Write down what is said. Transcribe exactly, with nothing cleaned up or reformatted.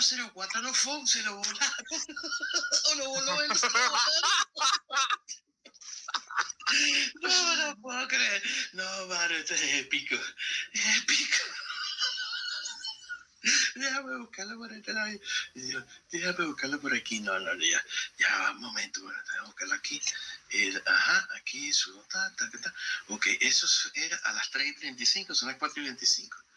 cero cuatro no fue, se lo volaron. O lo voló él, se lo volaron. No, no puedo creer. No, mano, esto es épico. Es épico. Déjame buscarlo por este lado. Déjame buscarlo por aquí. No, no, ya. Ya, un momento. Bueno, déjame buscarlo aquí. Eh, ajá, aquí su. Ta, ta, ta, ta. Ok, eso era a las tres y treinta y cinco, son las cuatro y veinticinco.